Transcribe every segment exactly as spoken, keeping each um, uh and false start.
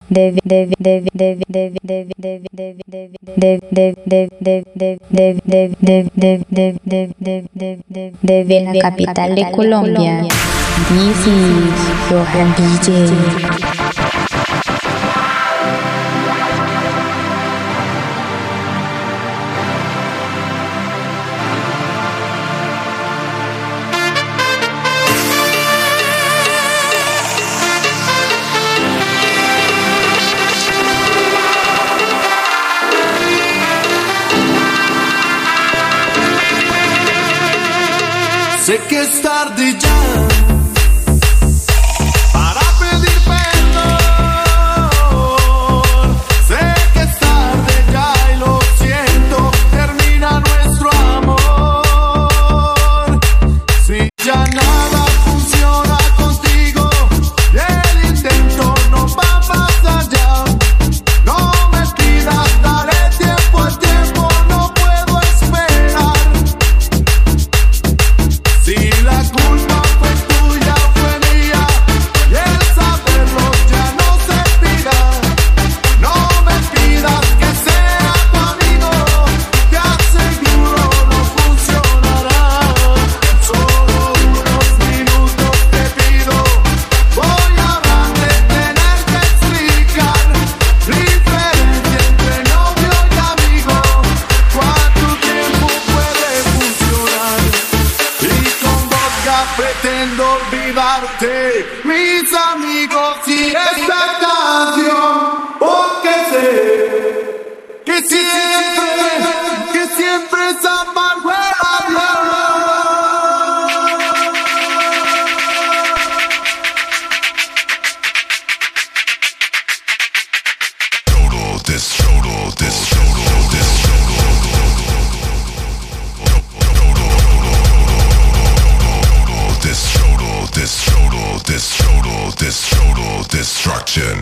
Desde la capital de Colombia, this is Johan D J. Sé que es tarde ya para pedir perdón. Sé que es tarde ya y lo siento, termina nuestro amor. Si ya nada funciona contigo y el intento no va más allá, no me pidas, dale tiempo al tiempo, no puedo esperar. Si la culpa fue tuya o fue mía y el saberlo ya no servirá, no me pidas que sea tu amigo, te aseguro no funcionará. Solo unos minutos te pido, voy a hablar de tener que explicar diferencia entre novio y amigo, cuánto tiempo puede funcionar. Y con vodka pretendo olvidarte, mis amigos, y esta canción, porque sé que siempre, que siempre es amargo el amor. This, this, this, this total, this total, this total, this total destruction.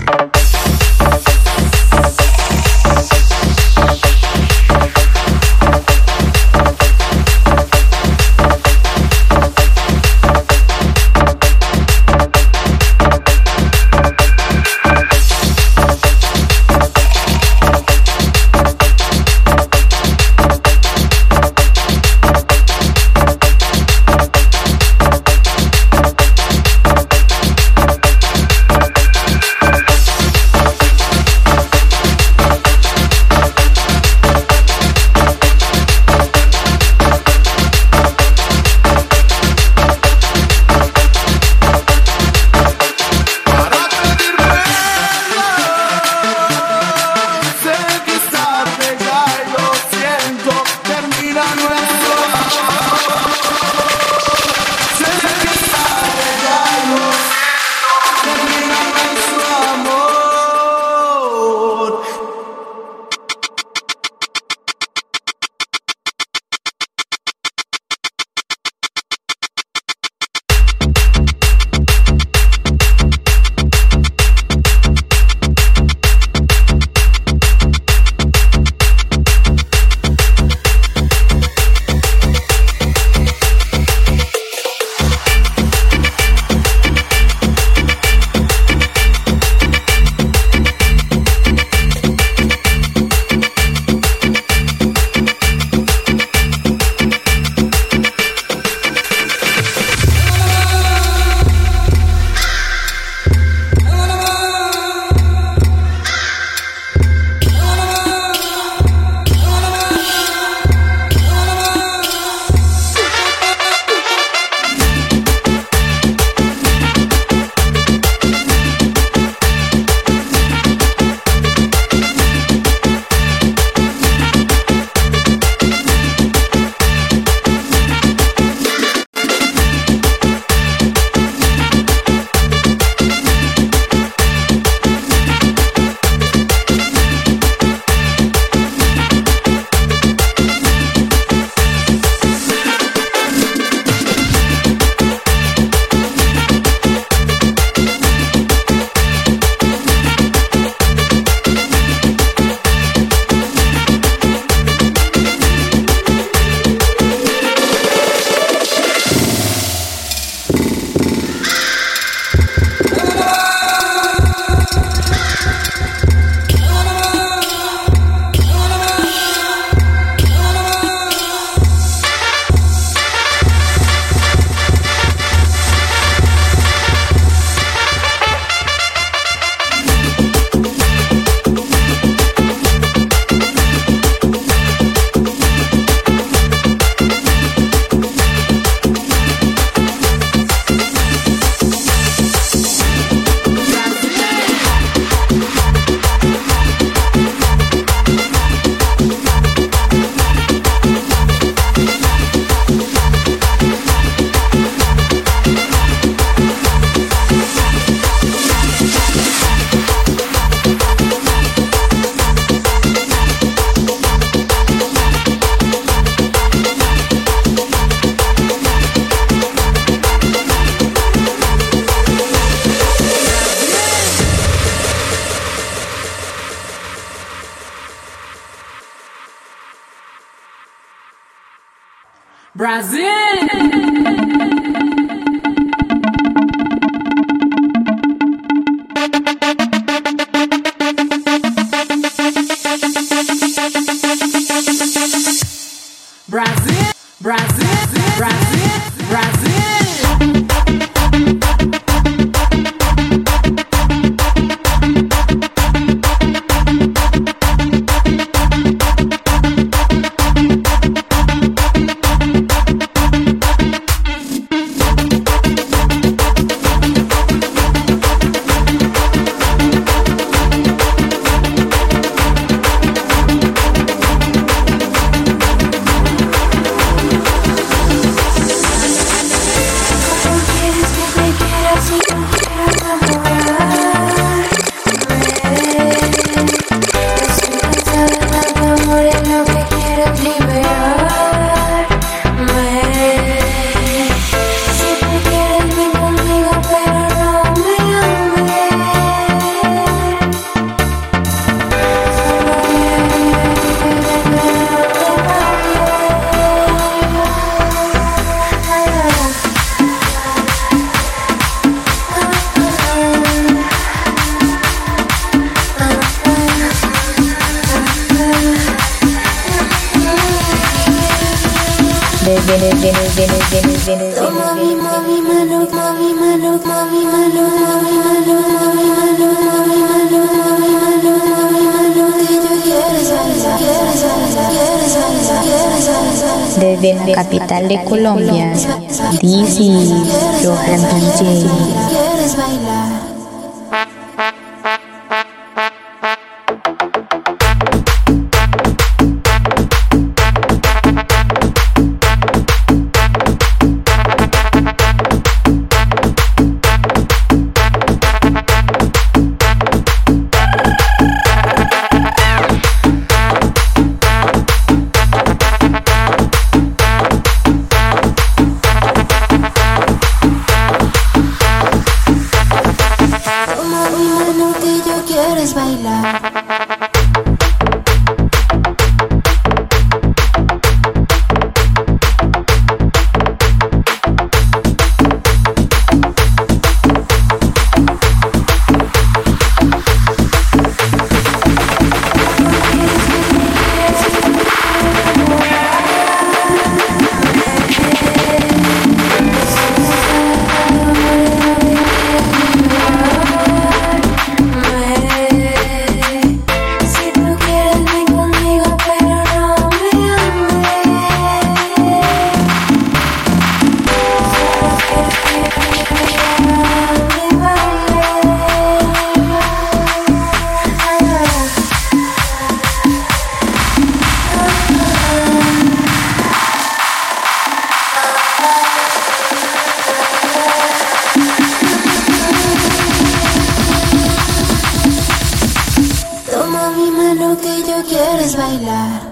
Brasil, Brasil, Brasil, Brasil. Toma mi mami mano, mami mano, mami mano, mami mano, mami mano, mami mano, mami mano, mami mano, que yo quiero salsa, quiero salsa, quiero salsa, quiero salsa. Desde la capital de Colombia, this is Johan D J. ¿Quieres bailar? ¿Quieres bailar? Toma mi mano que yo quieres bailar.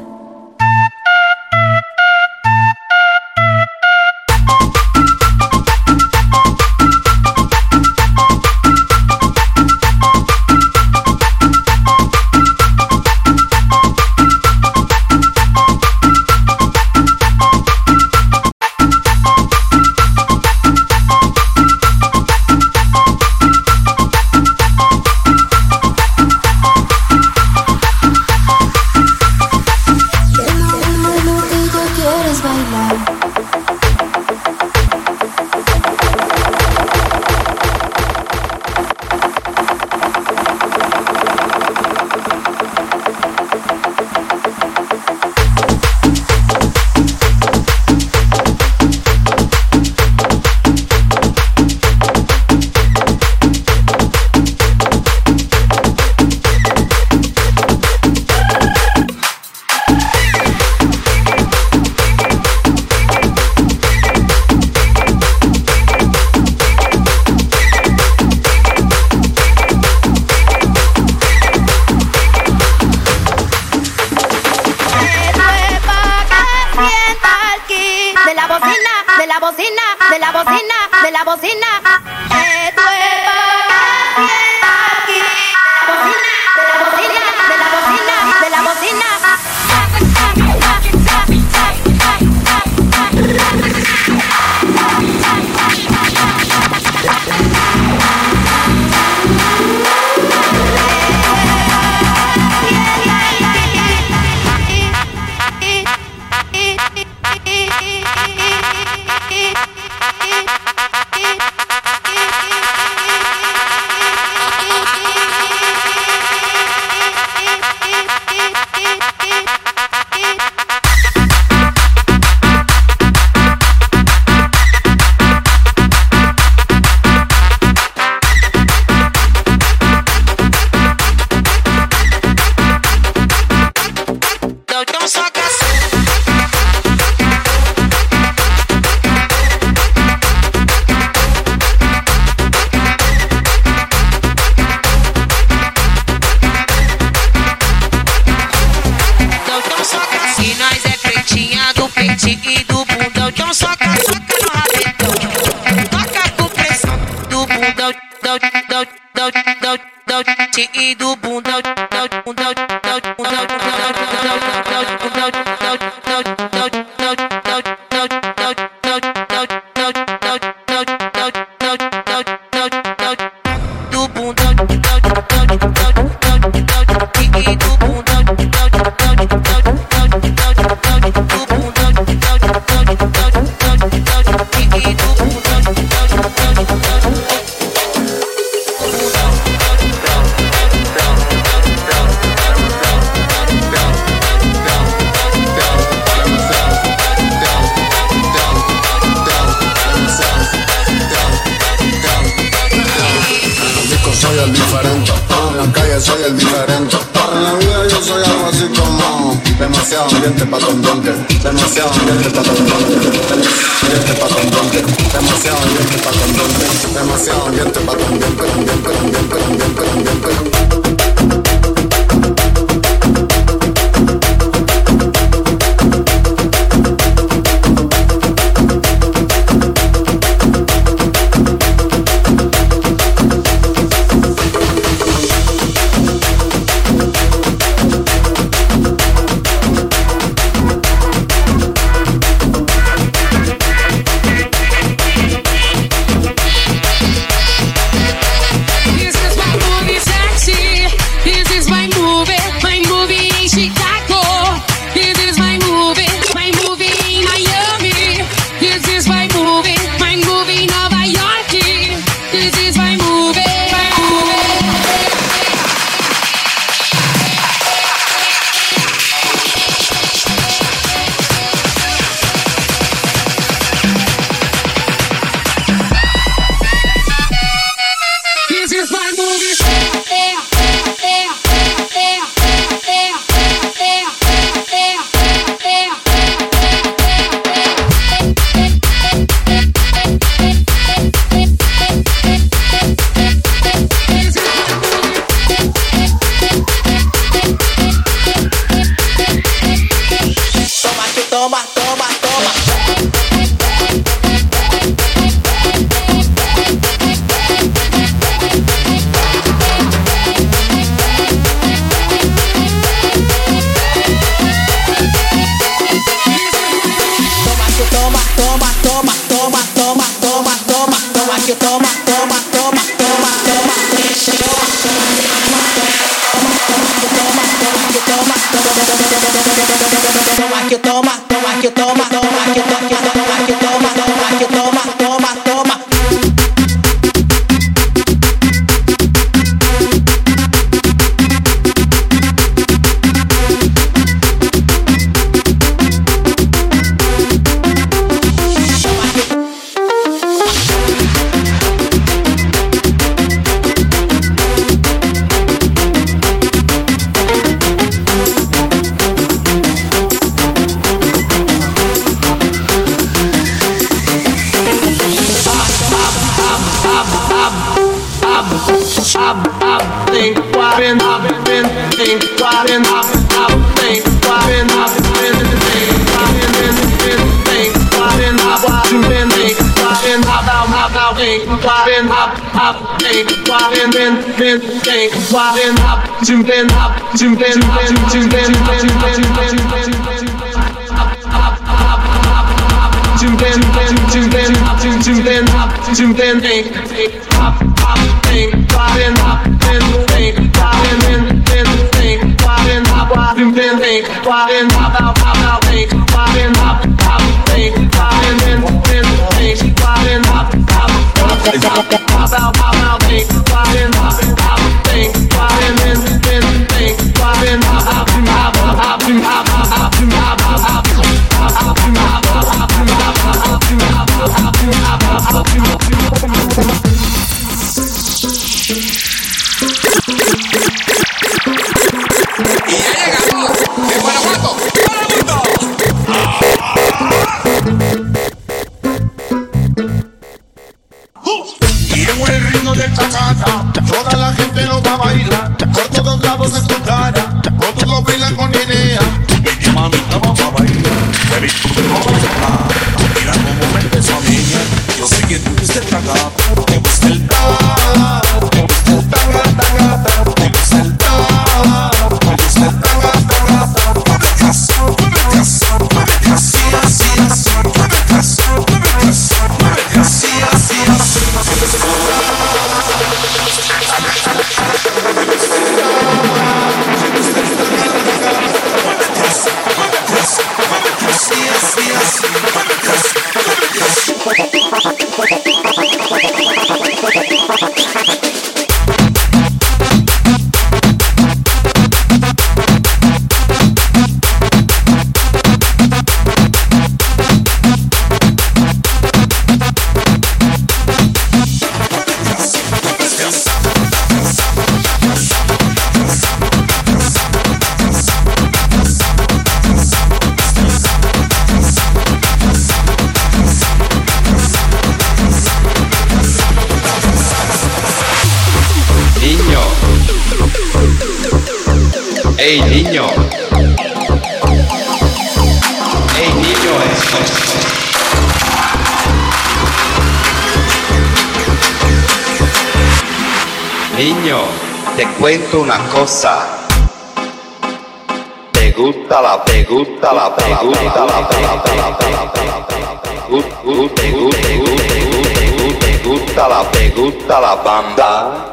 do peito e do bundão. Então soca, soca no rabetão. Toca com pressão do bundão, dão, dão, dão, dão, dão, e do bundão, dão, bundão, dão, bundão, soy el diferente, en la calle soy el diferente. En la vida yo soy algo así como demasiado ambiente pa' condonte, demasiado ambiente pa' condonte, ambiente pa' condonte, demasiado ambiente pa' condonte, demasiado ambiente pa' condonte, ambiente, ambiente, ambiente, ambiente. Mami, vamos a bailar. Ey, niño. Ey, niño, eso. Niño, te cuento una cosa. Te gusta la, te gusta la, te gusta la, te gusta la, te gusta la, te gusta la banda.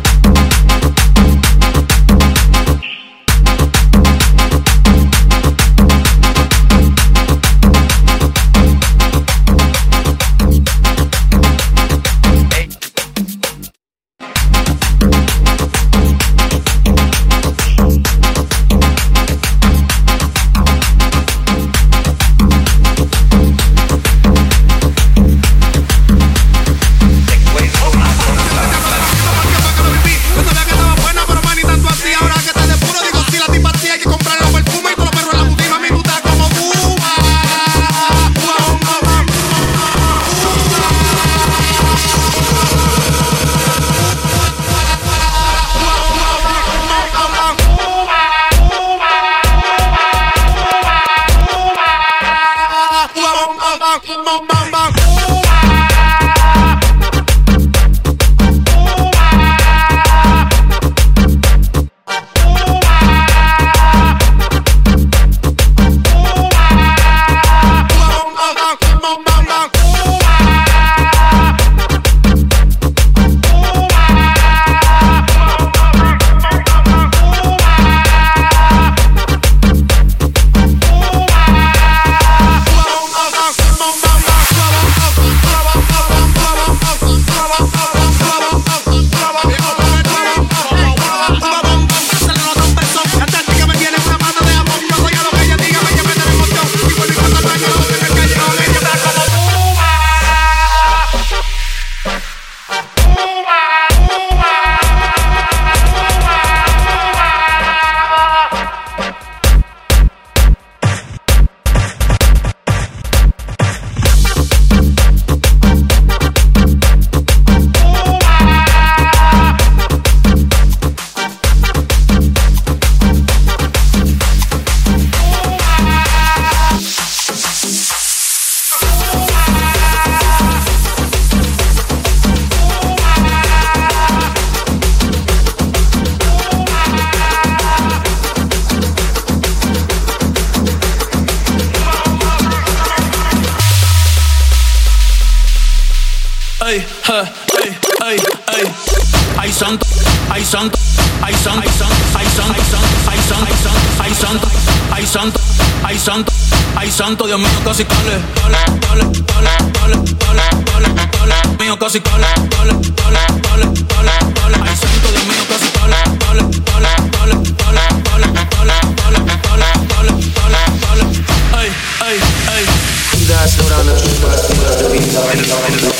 Ay, ay, ay, ay, ay santo, ay santo, ay santo, ay santo, ay santo, ay santo, ay santo, ay santo, ay santo, ay santo, Dios mío, casi cale, cale, cale, cale, cale, cale, cale, cale, mío, casi cale, cale, cale, cale, cale, cale, ay santo, Dios mío, casi cale, cale, cale, cale, cale, cale, cale, cale, cale, cale, cale, cale, ay, ay, ay. You guys slow down the beat, the beat, the beat, the beat.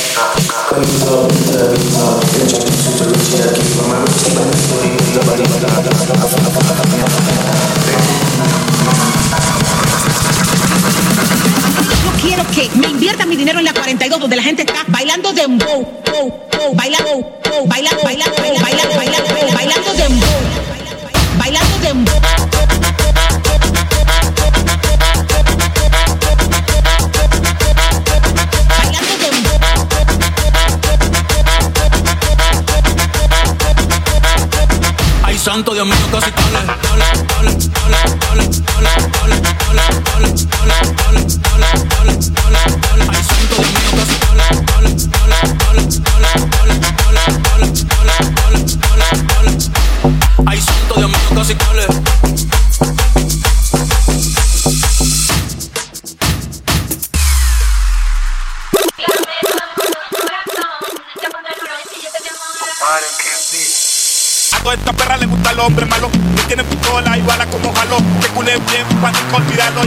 Yo quiero que me inviertan mi dinero en la cuarenta y dos, donde la gente está bailando dembow, bow, bow, bailando, bow, bailando, bailando, bailando, bailando, bailando dembow, bailando dembow. Santo, Dios mío, casi cale, cale, cale, cale, cale, cale, cale, cale, cale, cale, cale, cale, cale, cale, cale, ay santo, Dios mío, casi cale, cale, cale, cale, cale, cale, cale, cale, cale, cale, cale, ay santo, Dios mío, casi cale. A toda esta perra le gusta el hombre malo, que tiene pistola y bala como jalo, que culé bien para no olvidarlo.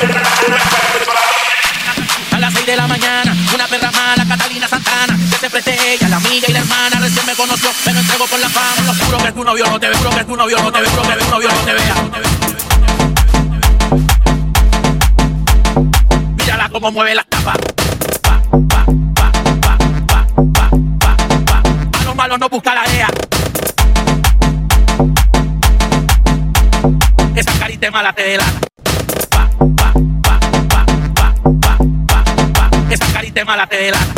A las seis de la mañana, una perra mala, Catalina Santana, que se preste ella, la amiga y la hermana, recién me conoció, me lo entregó por la fama. Lo juro que tu novio no te ve, juro que tu novio no te ve, juro que tu novio no te vea. Mírala como mueve las tapas. Pa, pa, pa, pa, pa, pa, pa, pa. A los malos no busca la D E A. carita mala te delata. Pa, pa, pa, pa, pa, pa, pa, pa. Esa carita mala te delata.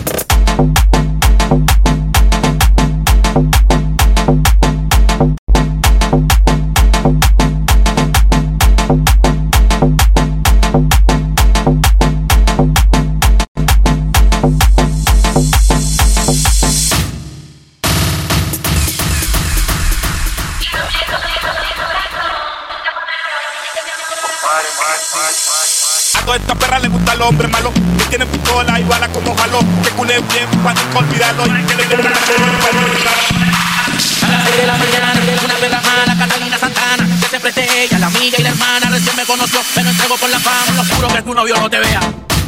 A toda esta perra le gusta el hombre malo, que tiene pistola y bala como jaló, que cule bien para nunca olvidarlo y que le den una a las seis de la mañana, una perra mala, Catalina Santana, que se preste ella, la amiga y la hermana, recién me conoció, me lo entrego por la fama, lo juro que tu novio no te vea.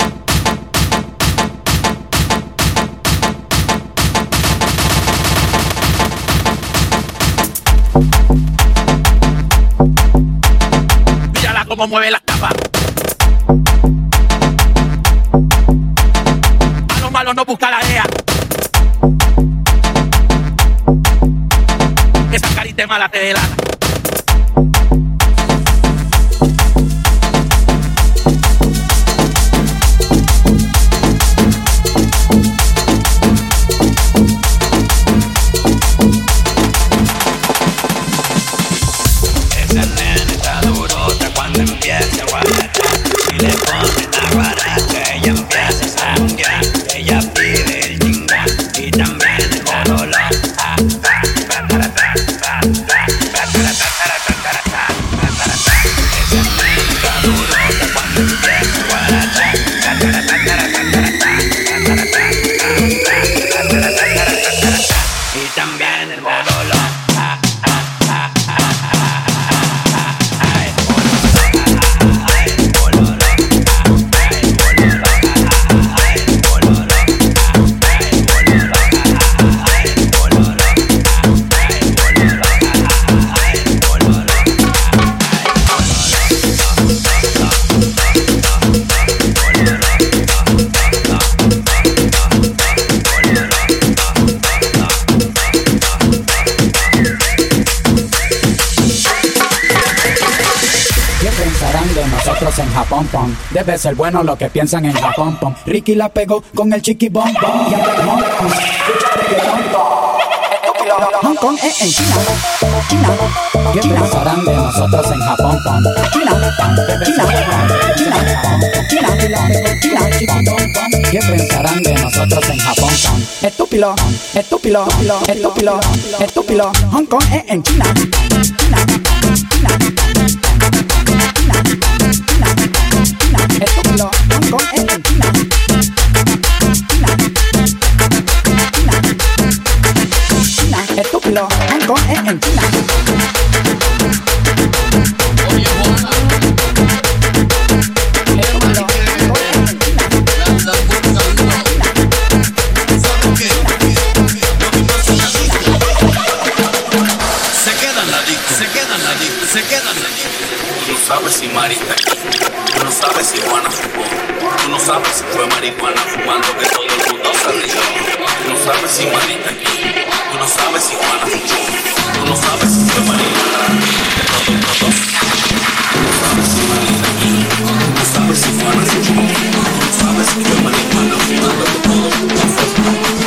Mírala cómo mueve las tapas. A los malos no busca la D E A. Esa carita mala te delata. Ese nene está durota cuando empieza a guaratar. Si le ponen a guaratar, ella empieza a janguear. Ella pide el chingán y también el bololo. Ah, ah, ese nene está durota cuando empieza a guaratar. Y también el bololo. Nosotros en Japón, pom. Debe ser bueno lo que piensan en Japón, pom. Ricky la pegó con el chiqui bom bom. Y en Hong Kong, Hong Kong es en China, China. ¿Qué pensarán de nosotros en Japón, pom? China, China, China, China, China, chiqui bom bom. ¿Qué pensarán de nosotros en Japón, pom? Estúpido, estúpido, estúpido, estúpido. Hong Kong es en China, China, China. Estúpido, Hong Kong es en China. China, estúpido, Hong Kong es en China. Se quedan la disco, se quedan la disco, se quedan la disco. Tú no sabes si Mari está aquí, tú no sabes si Juana fumó, tú no sabes si fue marihuana fumando que todo el mundo se rió. Tú no sabes si Mari está aquí, tú no sabes si Juana fumó, tú no sabes si fue marihuana que todo el mundo se rió. Tú no sabes si Mari está aquí, tú no sabes si Juana fumó, tú no sabes si fue marihuana fumando que todo el mundo se rió.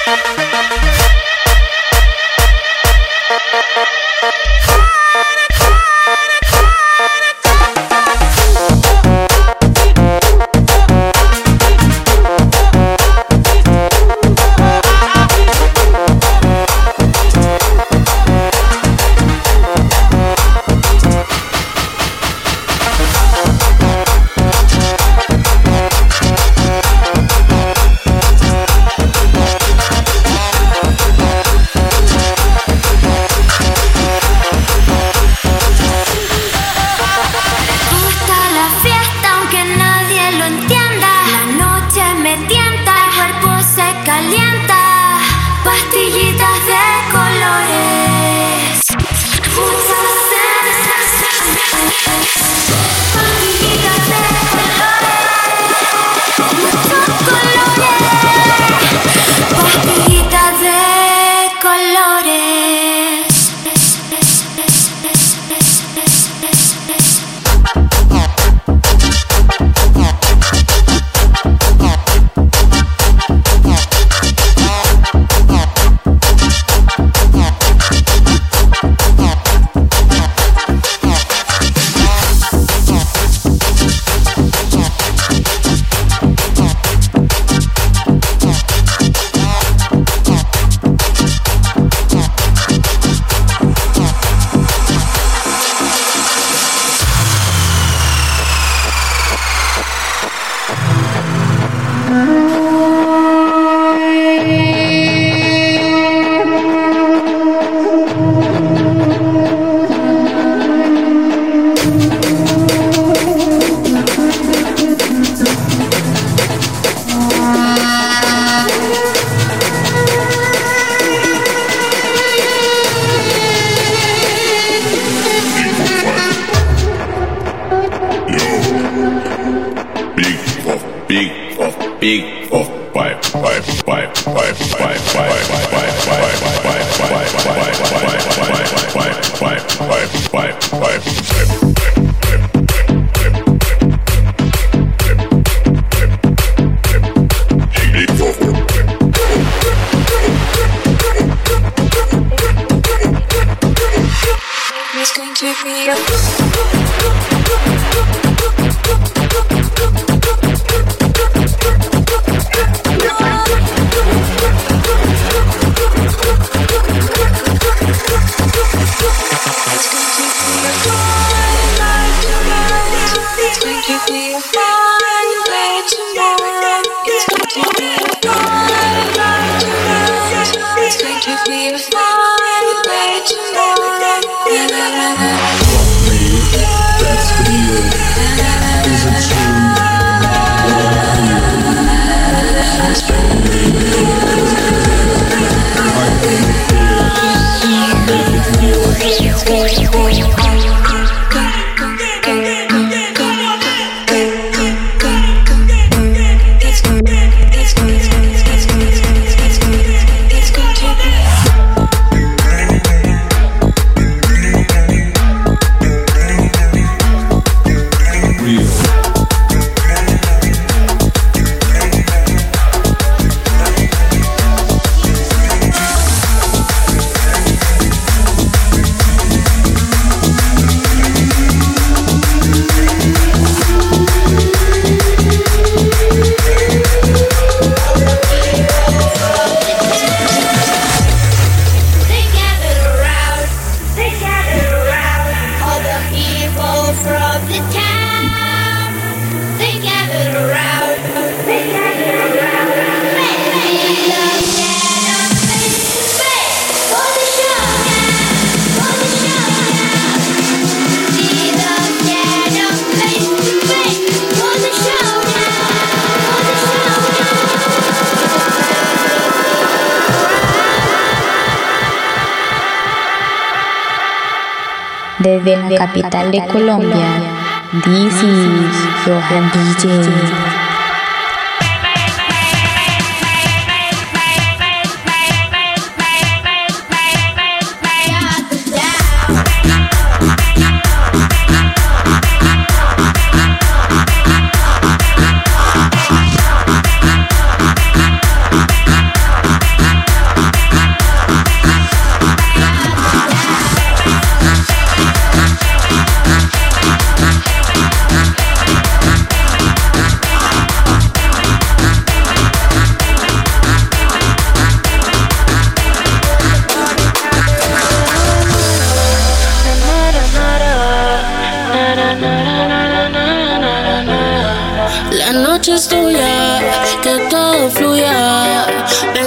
Desde la capital de Colombia, this is Johan D J.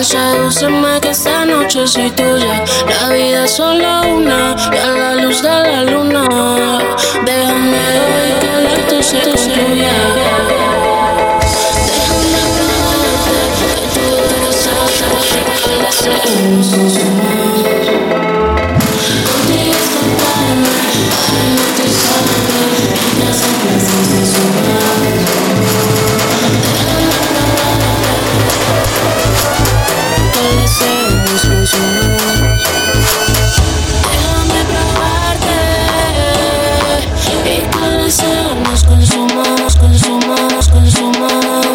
Sedúceme que esta noche soy tuya. La vida es solo una y a la luz de la luna. Déjame hoy que el acto se concluya. Déjame probarte que tú eres esa que le hacemos consumar. Contigo es contarme, hipnotizarme, mientras el placer se suma. Déjame probarte y que el deseo nos consuma, nos consuma, nos consuma.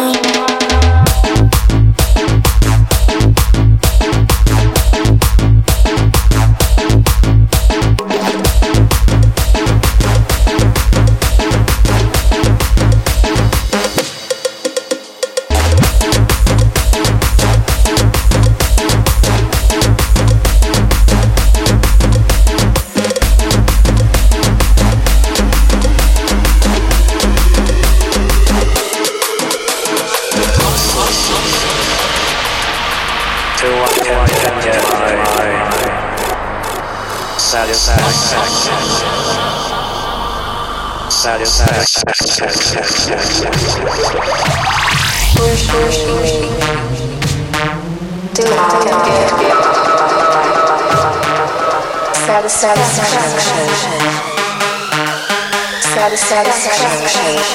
Satisfaction. Satisfaction. Push, push, push. Till I can get satisfaction. Satisfaction.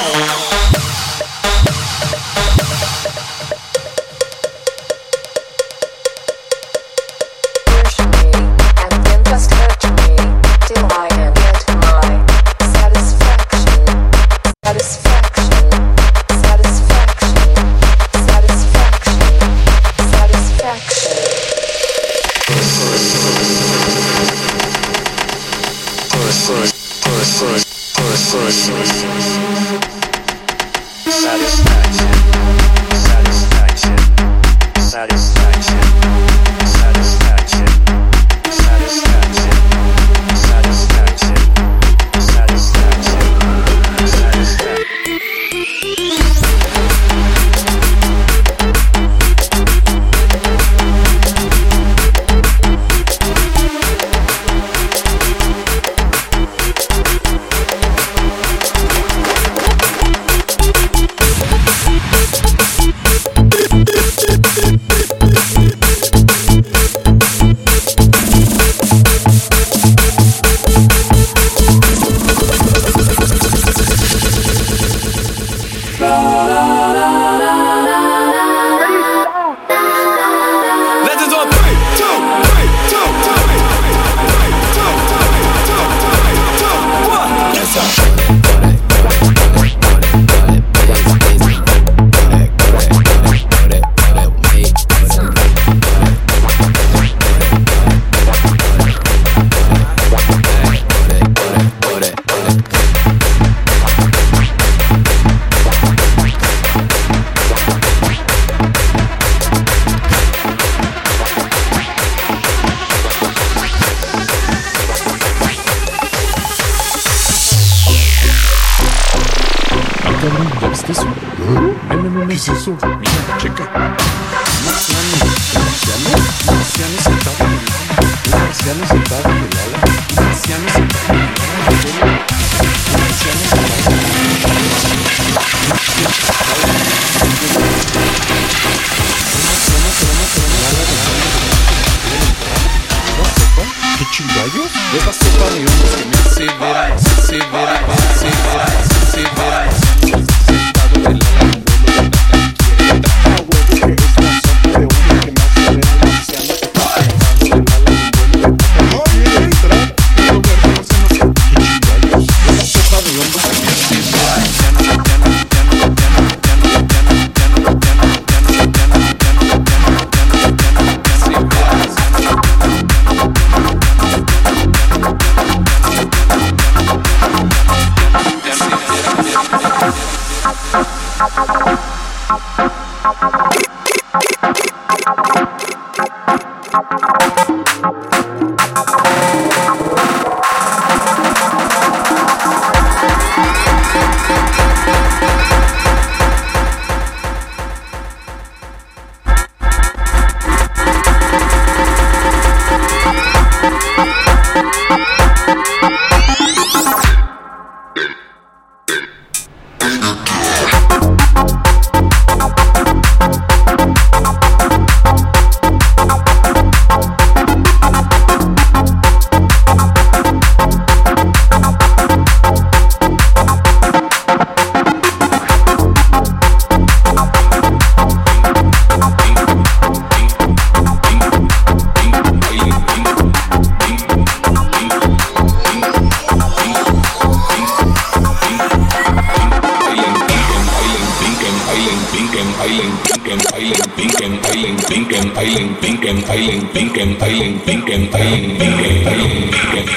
Pinken, bailen, pinken, bailen, pinken, bailen,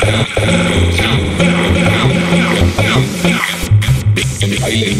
pinken, bailen,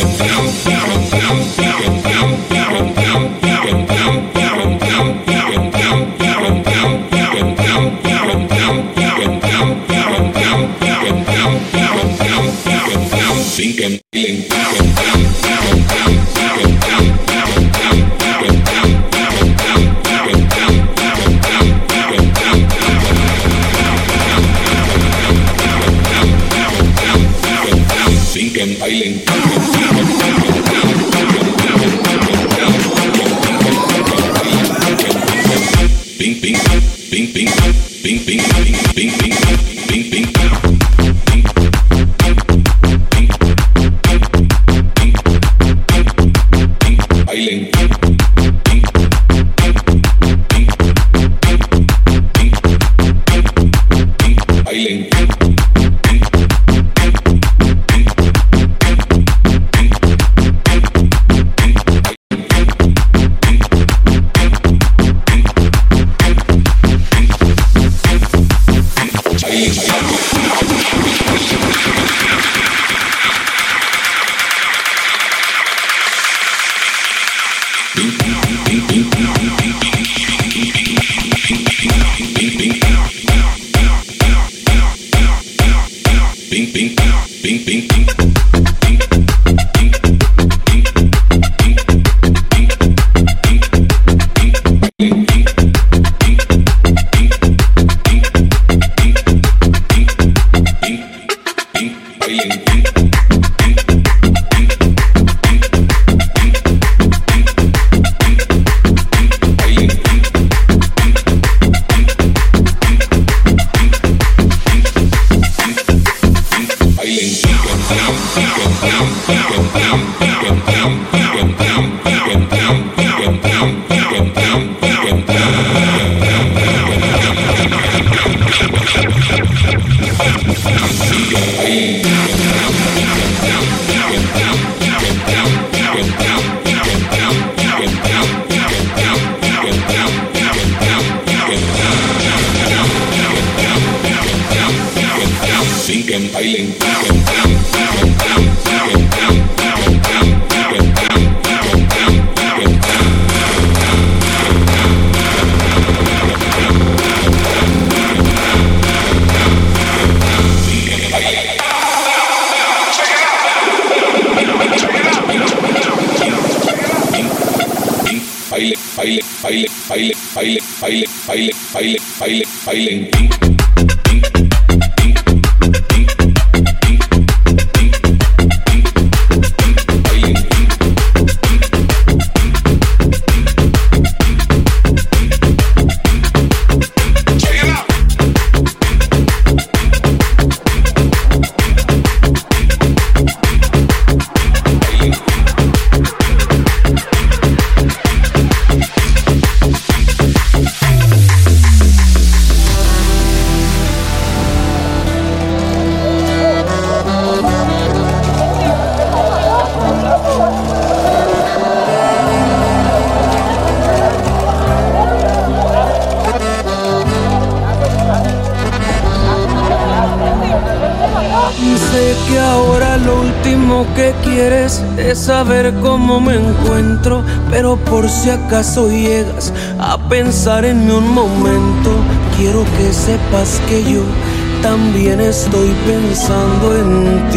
es saber cómo me encuentro, pero por si acaso llegas a pensar en mí un momento, quiero que sepas que yo también estoy pensando en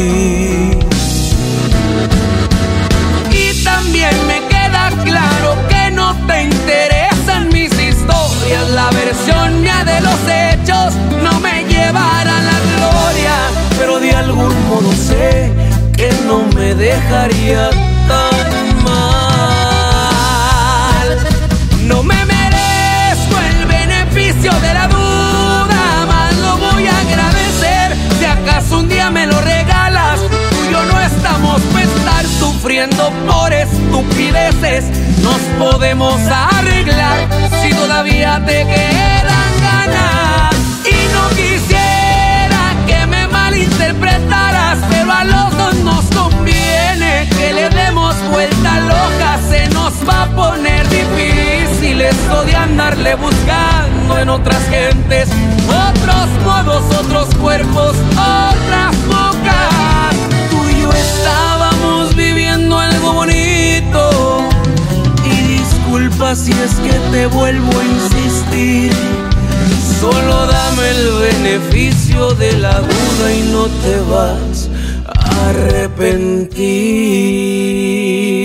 ti. Y también me queda claro que no te interesan mis historias, la versión mía de los hechos no me llevará a la gloria, pero de algún modo sé que no me dejaría tan mal. No me merezco el beneficio de la duda, más lo voy a agradecer si acaso un día me lo regalas. Tú y yo no estamos para estar sufriendo por estupideces, nos podemos arreglar si todavía te quedan ganas. Y no quisiera que me malinterpretaras, pero a los dos nos conviene que le demos damos vuelta loca, se nos va a poner difícil esto de andarle buscando en otras gentes, otros modos, otros cuerpos, otras bocas. Tú y yo estábamos viviendo algo bonito, y disculpa si es que te vuelvo a insistir. Solo dame el beneficio de la duda y no te vas a arrepentir.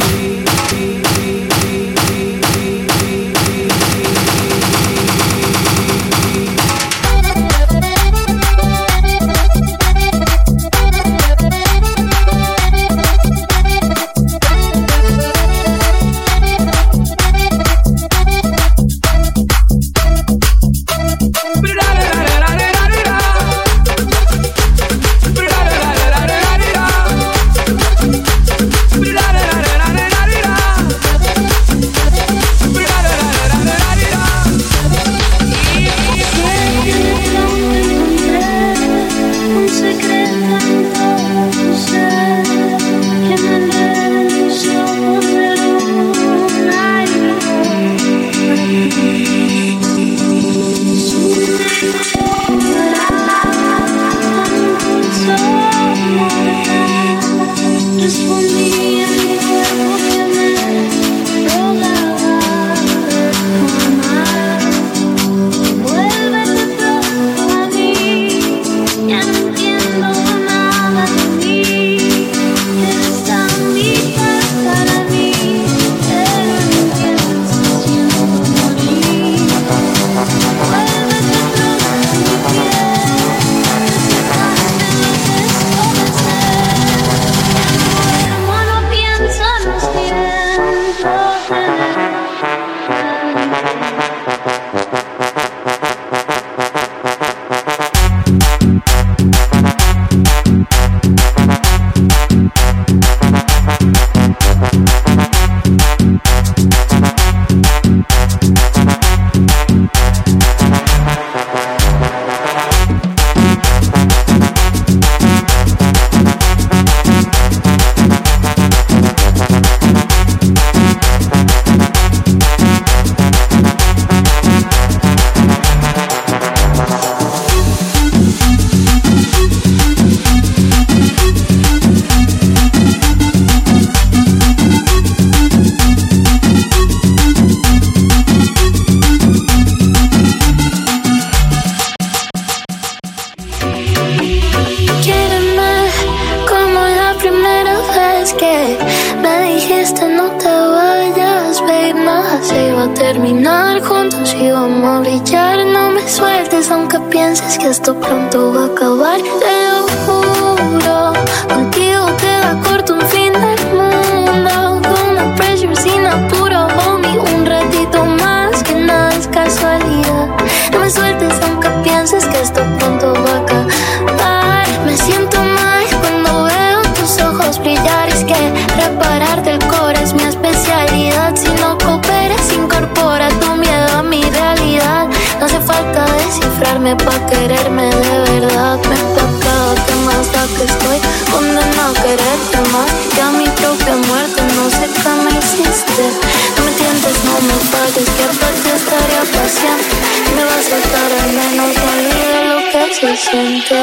terminar juntos y vamos a brillar. No me sueltes aunque pienses que esto pronto va a acabar. Te lo juro, contigo queda corto un fin del mundo. Con no pressure, sin apuro, homie, un ratito más, que nada es casualidad. No me sueltes aunque pienses que esto pronto va a acabar. Me siento mal cuando veo tus ojos brillar. Es que repararte el core es mi especialidad. Si no cooperas, incorpora tu miedo a mi realidad. No hace falta descifrarme pa' quererme de verdad. Me he tocado, que más da que estoy condenado a quererte más. Que a mi propia muerte no sé qué me hiciste. No me tientes, no me falles, que aparte estaría paciente. Me va a soltar al menos, no olvide lo que se siente.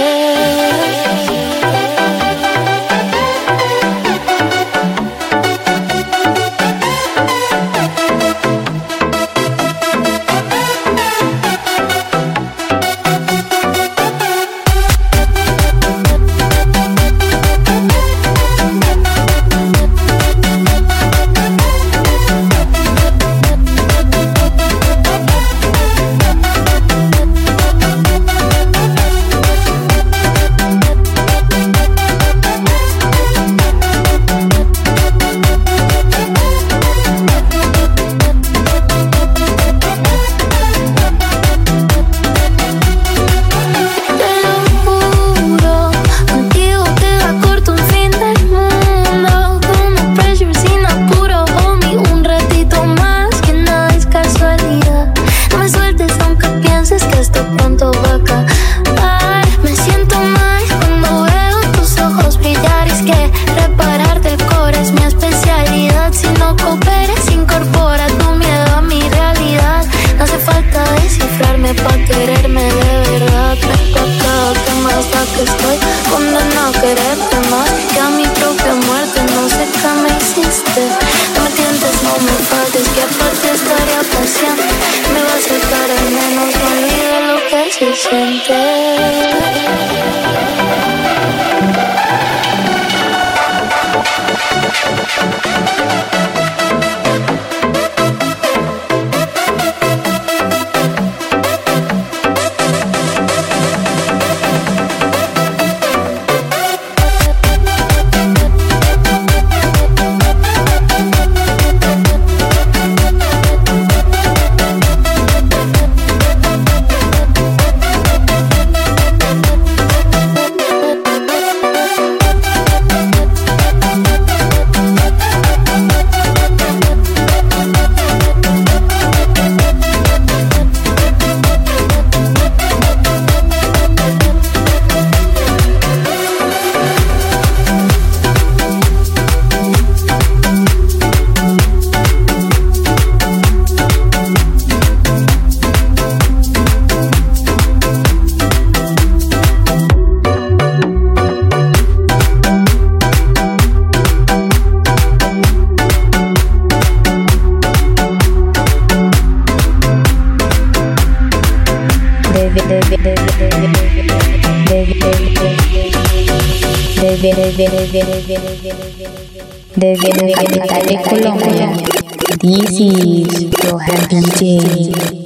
Repararte el core es mi especialidad. tiene pa' quererme de verdad. Ven pa' acá, que más da que estoy condenado a quererte más que a mi propia muerte. No sé qué me hiciste, no me tientes, no me faltes, que aparte estaría paciente. Me va a acercar al menos, no olvides lo que se siente. Desde la capital de Colombia, this is Johan D J.